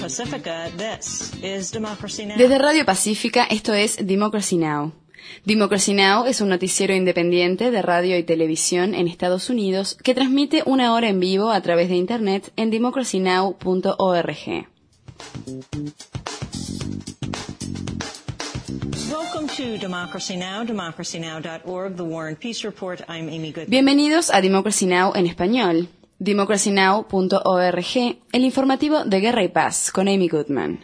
Pacifica, this is Democracy Now! Desde Radio Pacífica, esto es Democracy Now! Democracy Now! Es un noticiero independiente de radio y televisión en Estados Unidos que transmite una hora en vivo a través de Internet en democracynow.org. Welcome to Democracy Now!, democracynow.org, The War and Peace Report. I'm Amy Goodman. Bienvenidos a Democracy Now! En español, democracynow.org, el informativo de Guerra y Paz, con Amy Goodman.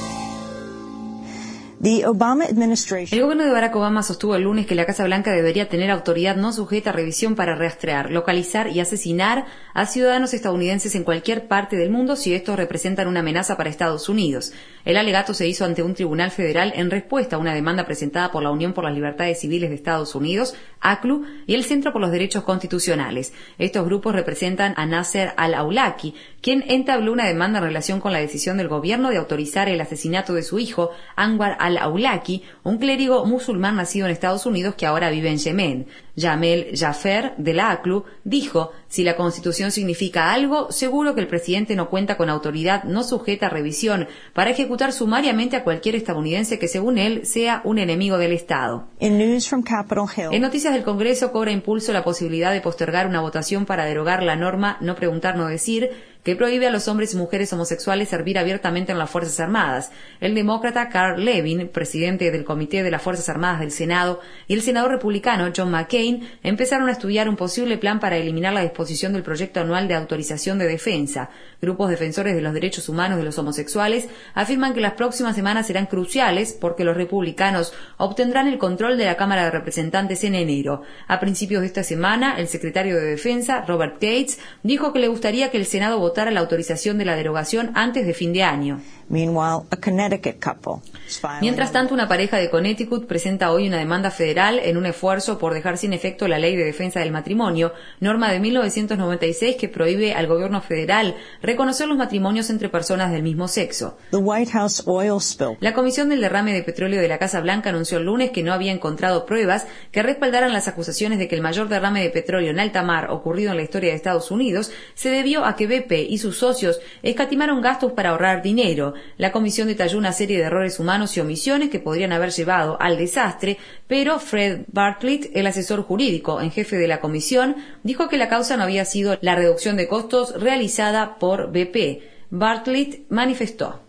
El gobierno de Barack Obama sostuvo el lunes que la Casa Blanca debería tener autoridad no sujeta a revisión para rastrear, localizar y asesinar a ciudadanos estadounidenses en cualquier parte del mundo si estos representan una amenaza para Estados Unidos. El alegato se hizo ante un tribunal federal en respuesta a una demanda presentada por la Unión por las Libertades Civiles de Estados Unidos, ACLU, y el Centro por los Derechos Constitucionales. Estos grupos representan a Nasser al-Awlaki, quien entabló una demanda en relación con la decisión del gobierno de autorizar el asesinato de su hijo, Anwar al-Awlaki, un clérigo musulmán nacido en Estados Unidos que ahora vive en Yemen. Jamel Jaffer, de la ACLU, dijo: si la Constitución significa algo, seguro que el presidente no cuenta con autoridad no sujeta a revisión para ejecutar sumariamente a cualquier estadounidense que, según él, sea un enemigo del Estado. En noticias del Congreso cobra impulso la posibilidad de postergar una votación para derogar la norma No preguntar, no decir, que prohíbe a los hombres y mujeres homosexuales servir abiertamente en las Fuerzas Armadas. El demócrata Carl Levin, presidente del Comité de las Fuerzas Armadas del Senado, y el senador republicano John McCain empezaron a estudiar un posible plan para eliminar la disposición del proyecto anual de autorización de defensa. Grupos defensores de los derechos humanos de los homosexuales afirman que las próximas semanas serán cruciales porque los republicanos obtendrán el control de la Cámara de Representantes en enero. A principios de esta semana, el secretario de Defensa, Robert Gates, dijo que le gustaría que el Senado votara la autorización de la derogación antes de fin de año. Mientras tanto, una pareja de Connecticut presenta hoy una demanda federal en un esfuerzo por dejar sin efecto la Ley de Defensa del Matrimonio, norma de 1996 que prohíbe al gobierno federal reconocer los matrimonios entre personas del mismo sexo. La Comisión del Derrame de Petróleo de la Casa Blanca anunció el lunes que no había encontrado pruebas que respaldaran las acusaciones de que el mayor derrame de petróleo en alta mar ocurrido en la historia de Estados Unidos se debió a que BP y sus socios escatimaron gastos para ahorrar dinero. La comisión detalló una serie de errores humanos y omisiones que podrían haber llevado al desastre, pero Fred Bartlett, el asesor jurídico en jefe de la comisión, dijo que la causa no había sido la reducción de costos realizada por BP. Bartlett manifestó: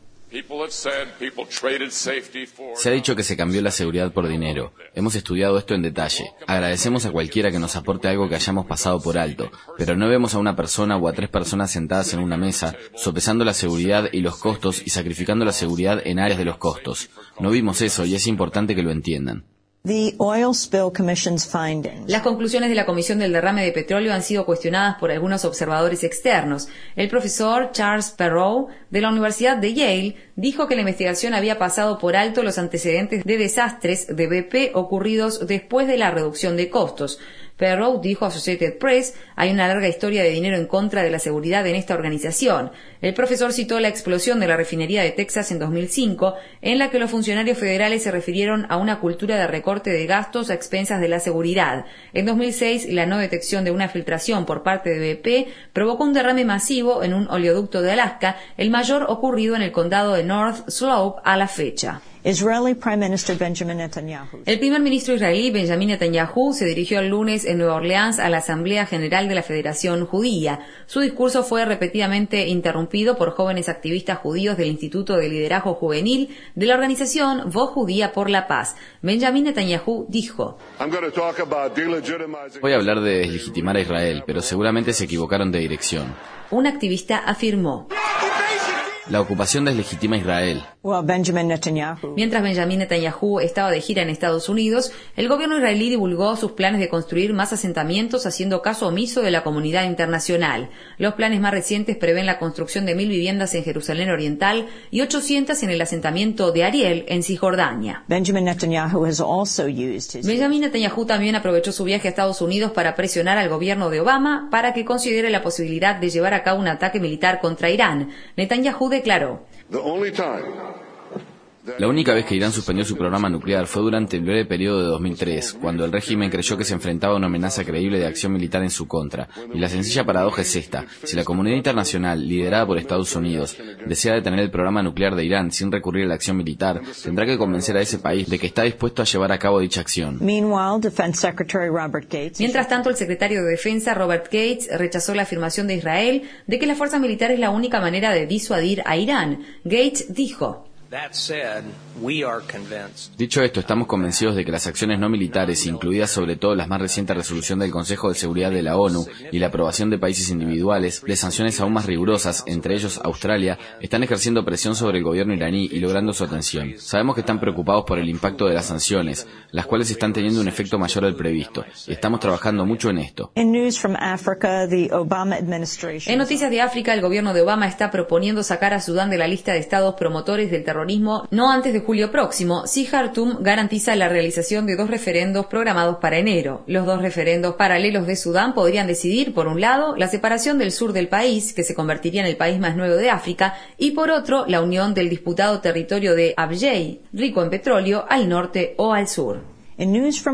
se ha dicho que se cambió la seguridad por dinero. Hemos estudiado esto en detalle. Agradecemos a cualquiera que nos aporte algo que hayamos pasado por alto, pero no vemos a una persona o a 3 personas sentadas en una mesa, sopesando la seguridad y los costos y sacrificando la seguridad en áreas de los costos. No vimos eso y es importante que lo entiendan. Las conclusiones de la Comisión del Derrame de Petróleo han sido cuestionadas por algunos observadores externos. El profesor Charles Perrow, de la Universidad de Yale, dijo que la investigación había pasado por alto los antecedentes de desastres de BP ocurridos después de la reducción de costos. Perrow dijo a Associated Press: hay una larga historia de dinero en contra de la seguridad en esta organización. El profesor citó la explosión de la refinería de Texas en 2005, en la que los funcionarios federales se refirieron a una cultura de recorte de gastos a expensas de la seguridad. En 2006, la no detección de una filtración por parte de BP provocó un derrame masivo en un oleoducto de Alaska, el mayor ocurrido en el condado de North Slope a la fecha. El primer ministro israelí Benjamin Netanyahu se dirigió el lunes en Nueva Orleans a la Asamblea General de la Federación Judía. Su discurso fue repetidamente interrumpido por jóvenes activistas judíos del Instituto de Liderazgo Juvenil de la organización Voz Judía por la Paz. Benjamin Netanyahu dijo: voy a hablar de deslegitimar a Israel, pero seguramente se equivocaron de dirección. Un activista afirmó: la ocupación deslegitima a Israel. Mientras Benjamin Netanyahu estaba de gira en Estados Unidos, el gobierno israelí divulgó sus planes de construir más asentamientos haciendo caso omiso de la comunidad internacional. Los planes más recientes prevén la construcción de 1.000 viviendas en Jerusalén Oriental y 800 en el asentamiento de Ariel, en Cisjordania. Benjamin Netanyahu también aprovechó su viaje a Estados Unidos para presionar al gobierno de Obama para que considere la posibilidad de llevar a cabo un ataque militar contra Irán. Netanyahu declaró: La única vez que Irán suspendió su programa nuclear fue durante el breve periodo de 2003, cuando el régimen creyó que se enfrentaba a una amenaza creíble de acción militar en su contra. Y la sencilla paradoja es esta: si la comunidad internacional, liderada por Estados Unidos, desea detener el programa nuclear de Irán sin recurrir a la acción militar, tendrá que convencer a ese país de que está dispuesto a llevar a cabo dicha acción. Mientras tanto, el secretario de Defensa, Robert Gates, rechazó la afirmación de Israel de que la fuerza militar es la única manera de disuadir a Irán. Gates dijo: Dicho esto, estamos convencidos de que las acciones no militares, incluidas sobre todo la más reciente resolución del Consejo de Seguridad de la ONU y la aprobación de países individuales de sanciones aún más rigurosas, entre ellos Australia, están ejerciendo presión sobre el gobierno iraní y logrando su atención. Sabemos que están preocupados por el impacto de las sanciones, las cuales están teniendo un efecto mayor del previsto, y estamos trabajando mucho en esto. En noticias de África, el gobierno de Obama está proponiendo sacar a Sudán de la lista de estados promotores del terrorismo no antes de julio próximo, si Jartum garantiza la realización de 2 referendos programados para enero. Los 2 referendos paralelos de Sudán podrían decidir, por un lado, la separación del sur del país, que se convertiría en el país más nuevo de África, y por otro, la unión del disputado territorio de Abyei, rico en petróleo, al norte o al sur. En noticias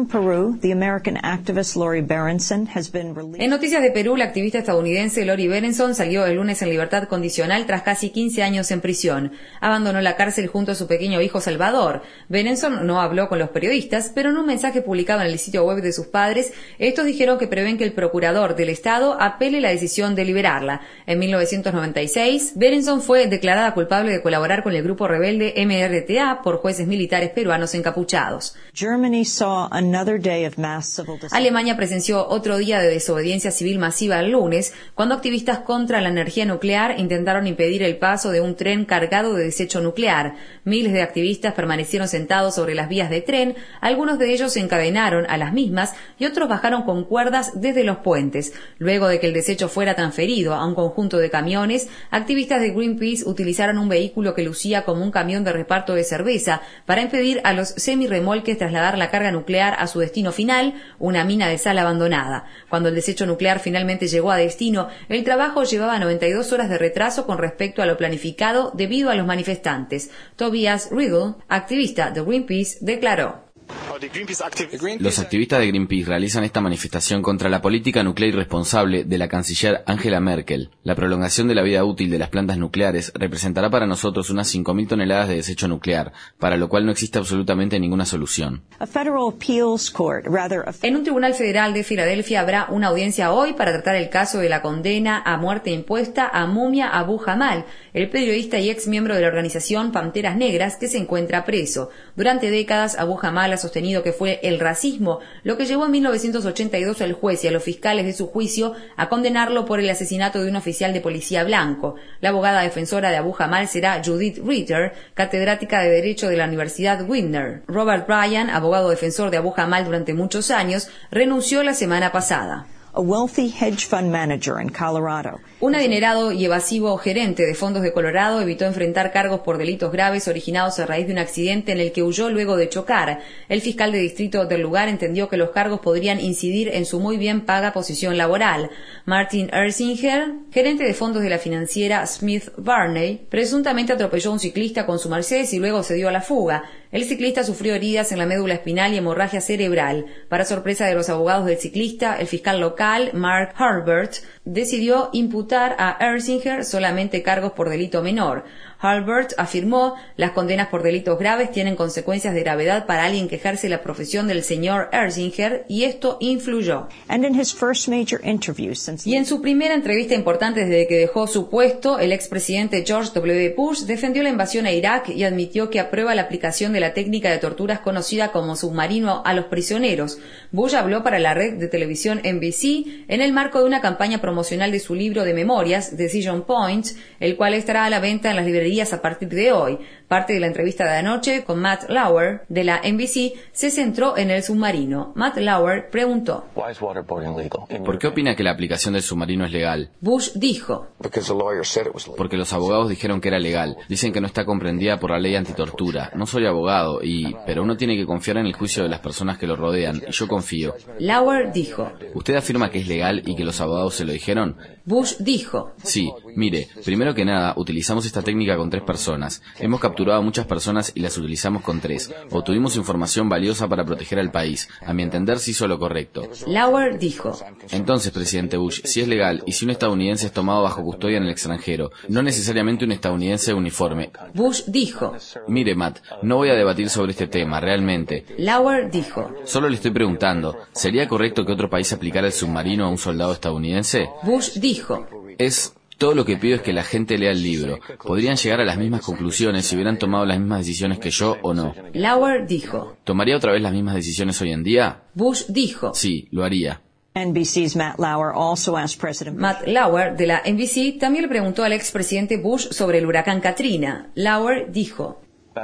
de Perú, la activista estadounidense Lori Berenson salió el lunes en libertad condicional tras casi 15 años en prisión. Abandonó la cárcel junto a su pequeño hijo Salvador. Berenson no habló con los periodistas, pero en un mensaje publicado en el sitio web de sus padres, estos dijeron que prevén que el procurador del Estado apele la decisión de liberarla. En 1996, Berenson fue declarada culpable de colaborar con el grupo rebelde MRTA por jueces militares peruanos encapuchados. Alemania presenció otro día de desobediencia civil masiva el lunes, cuando activistas contra la energía nuclear intentaron impedir el paso de un tren cargado de desecho nuclear. Miles de activistas permanecieron sentados sobre las vías de tren, algunos de ellos se encadenaron a las mismas y otros bajaron con cuerdas desde los puentes. Luego de que el desecho fuera transferido a un conjunto de camiones, activistas de Greenpeace utilizaron un vehículo que lucía como un camión de reparto de cerveza para impedir a los semirremolques trasladar la carga nuclear a su destino final, una mina de sal abandonada. Cuando el desecho nuclear finalmente llegó a destino, el trabajo llevaba 92 horas de retraso con respecto a lo planificado debido a los manifestantes. Tobias Riddle, activista de Greenpeace, declaró: Los activistas de Greenpeace realizan esta manifestación contra la política nuclear irresponsable de la canciller Angela Merkel. La prolongación de la vida útil de las plantas nucleares representará para nosotros unas 5.000 toneladas de desecho nuclear, para lo cual no existe absolutamente ninguna solución. En un tribunal federal de Filadelfia habrá una audiencia hoy para tratar el caso de la condena a muerte impuesta a Mumia Abu Jamal, el periodista y ex miembro de la organización Panteras Negras que se encuentra preso. Durante décadas, Abu Jamal ha sostenido que fue el racismo lo que llevó en 1982 al juez y a los fiscales de su juicio a condenarlo por el asesinato de un oficial de policía blanco. La abogada defensora de Abu Jamal será Judith Ritter, catedrática de Derecho de la Universidad Winner. Robert Bryan, abogado defensor de Abu Jamal durante muchos años, renunció la semana pasada. Un adinerado y evasivo gerente de fondos de Colorado evitó enfrentar cargos por delitos graves originados a raíz de un accidente en el que huyó luego de chocar. El fiscal de distrito del lugar entendió que los cargos podrían incidir en su muy bien paga posición laboral. Martin Ersinger, gerente de fondos de la financiera Smith Barney, presuntamente atropelló a un ciclista con su Mercedes y luego se dio a la fuga. El ciclista sufrió heridas en la médula espinal y hemorragia cerebral. Para sorpresa de los abogados del ciclista, el fiscal local, Mark Harbert, decidió imputar a Ersinger solamente cargos por delito menor. Harbert afirmó: las condenas por delitos graves tienen consecuencias de gravedad para alguien que ejerce la profesión del señor Ersinger, y esto influyó. Y en su primera entrevista importante desde que dejó su puesto, el expresidente George W. Bush defendió la invasión a Irak y admitió que aprueba la aplicación de la técnica de torturas conocida como submarino a los prisioneros. Bush habló para la red de televisión NBC en el marco de una campaña promocional de su libro de memorias, Decision Point, el cual estará a la venta en las librerías a partir de hoy. Parte de la entrevista de anoche con Matt Lauer de la NBC se centró en el submarino. Matt Lauer preguntó: ¿por qué opina que la aplicación del submarino es legal? Bush dijo: porque los abogados dijeron que era legal. Dicen que no está comprendida por la ley antitortura. No soy abogado, pero uno tiene que confiar en el juicio de las personas que lo rodean, y yo confío. Lauer dijo: ¿usted afirma afirma que es legal y que los abogados se lo dijeron? Bush dijo: Sí, mire, primero que nada, utilizamos esta técnica con 3 personas. Hemos capturado a muchas personas y las utilizamos con 3. Obtuvimos información valiosa para proteger al país. A mi entender, se hizo lo correcto. Lauer dijo: Entonces, presidente Bush, si es legal y si un estadounidense es tomado bajo custodia en el extranjero, no necesariamente un estadounidense uniforme. Bush dijo: Mire, Matt, no voy a debatir sobre este tema, realmente. Lauer dijo: Solo le estoy preguntando, ¿sería correcto que otro país aplicara el submarino a un soldado estadounidense? Bush dijo: Todo lo que pido es que la gente lea el libro. ¿Podrían llegar a las mismas conclusiones si hubieran tomado las mismas decisiones que yo o no? Lauer dijo: ¿Tomaría otra vez las mismas decisiones hoy en día? Bush dijo: Sí, lo haría. NBC's Matt Lauer also asked President Matt Lauer de la NBC también le preguntó al expresidente Bush sobre el huracán Katrina. Lauer dijo: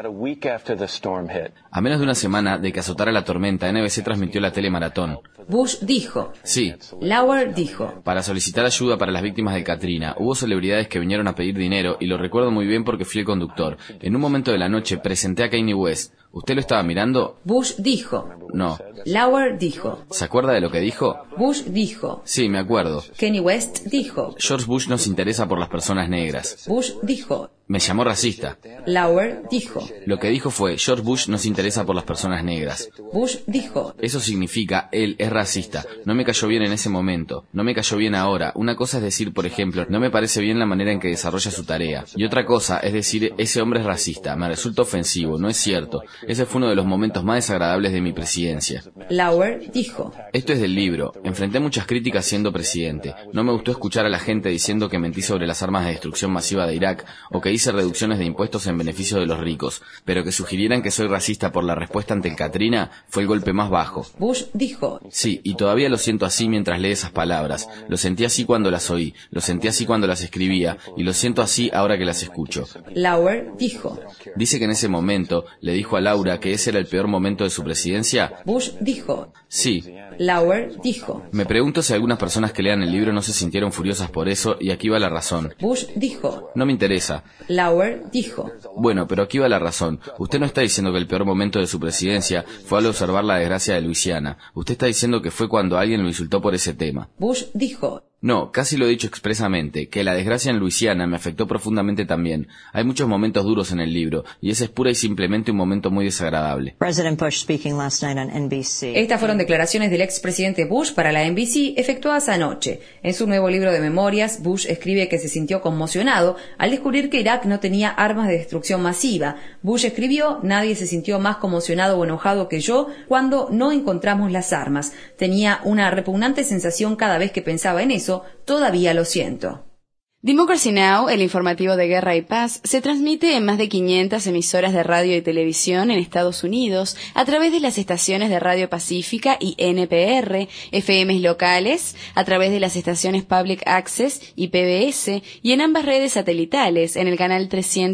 A menos de una semana de que azotara la tormenta, NBC transmitió la telemaratón. Bush dijo: Sí. Lauer dijo: Para solicitar ayuda para las víctimas de Katrina. Hubo celebridades que vinieron a pedir dinero y lo recuerdo muy bien porque fui el conductor. En un momento de la noche presenté a Kanye West. ¿Usted lo estaba mirando? Bush dijo: No. Lauer dijo: ¿Se acuerda de lo que dijo? Bush dijo: Sí, me acuerdo. Kanye West dijo: George Bush no se interesa por las personas negras. Bush dijo: Me llamó racista. Lauer dijo: Lo que dijo fue, George Bush no se interesa por las personas negras. Bush dijo: Eso significa, él es racista. No me cayó bien en ese momento. No me cayó bien ahora. Una cosa es decir, por ejemplo, no me parece bien la manera en que desarrolla su tarea. Y otra cosa es decir, ese hombre es racista. Me resulta ofensivo. No es cierto. Ese fue uno de los momentos más desagradables de mi presidencia. Lauer dijo: Esto es del libro. Enfrenté muchas críticas siendo presidente. No me gustó escuchar a la gente diciendo que mentí sobre las armas de destrucción masiva de Irak o que hice reducciones de impuestos en beneficio de los ricos. Pero que sugirieran que soy racista por la respuesta ante el Katrina fue el golpe más bajo. Bush dijo: Sí, y todavía lo siento así mientras lee esas palabras. Lo sentí así cuando las oí. Lo sentí así cuando las escribía. Y lo siento así ahora que las escucho. Lauer dijo: Dice que en ese momento le dijo a Laura que ese era el peor momento de su presidencia. Bush dijo: Sí. Lauer dijo: Me pregunto si algunas personas que lean el libro no se sintieron furiosas por eso, y aquí va la razón. Bush dijo: No me interesa. Lauer dijo: Bueno, pero aquí va la razón. Usted no está diciendo que el peor momento de su presidencia fue al observar la desgracia de Luisiana. Usted está diciendo que fue cuando alguien lo insultó por ese tema. Bush dijo: No, casi lo he dicho expresamente, que la desgracia en Luisiana me afectó profundamente también. Hay muchos momentos duros en el libro, y ese es pura y simplemente un momento muy desagradable. President Bush speaking last night on NBC. Estas fueron declaraciones del expresidente Bush para la NBC efectuadas anoche. En su nuevo libro de memorias, Bush escribe que se sintió conmocionado al descubrir que Irak no tenía armas de destrucción masiva. Bush escribió: Nadie se sintió más conmocionado o enojado que yo cuando no encontramos las armas. Tenía una repugnante sensación cada vez que pensaba en eso. Todavía lo siento. Democracy Now!, el informativo de guerra y paz, se transmite en más de 500 emisoras de radio y televisión en Estados Unidos a través de las estaciones de Radio Pacífica y NPR, FMs locales, a través de las estaciones Public Access y PBS, y en ambas redes satelitales, en el canal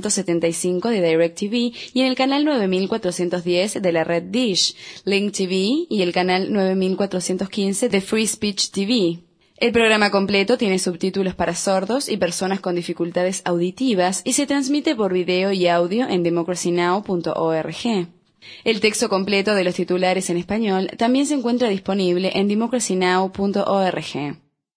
375 de DirecTV y en el canal 9410 de la red Dish, Link TV y el canal 9415 de Free Speech TV. El programa completo tiene subtítulos para sordos y personas con dificultades auditivas y se transmite por video y audio en democracynow.org. El texto completo de los titulares en español también se encuentra disponible en democracynow.org.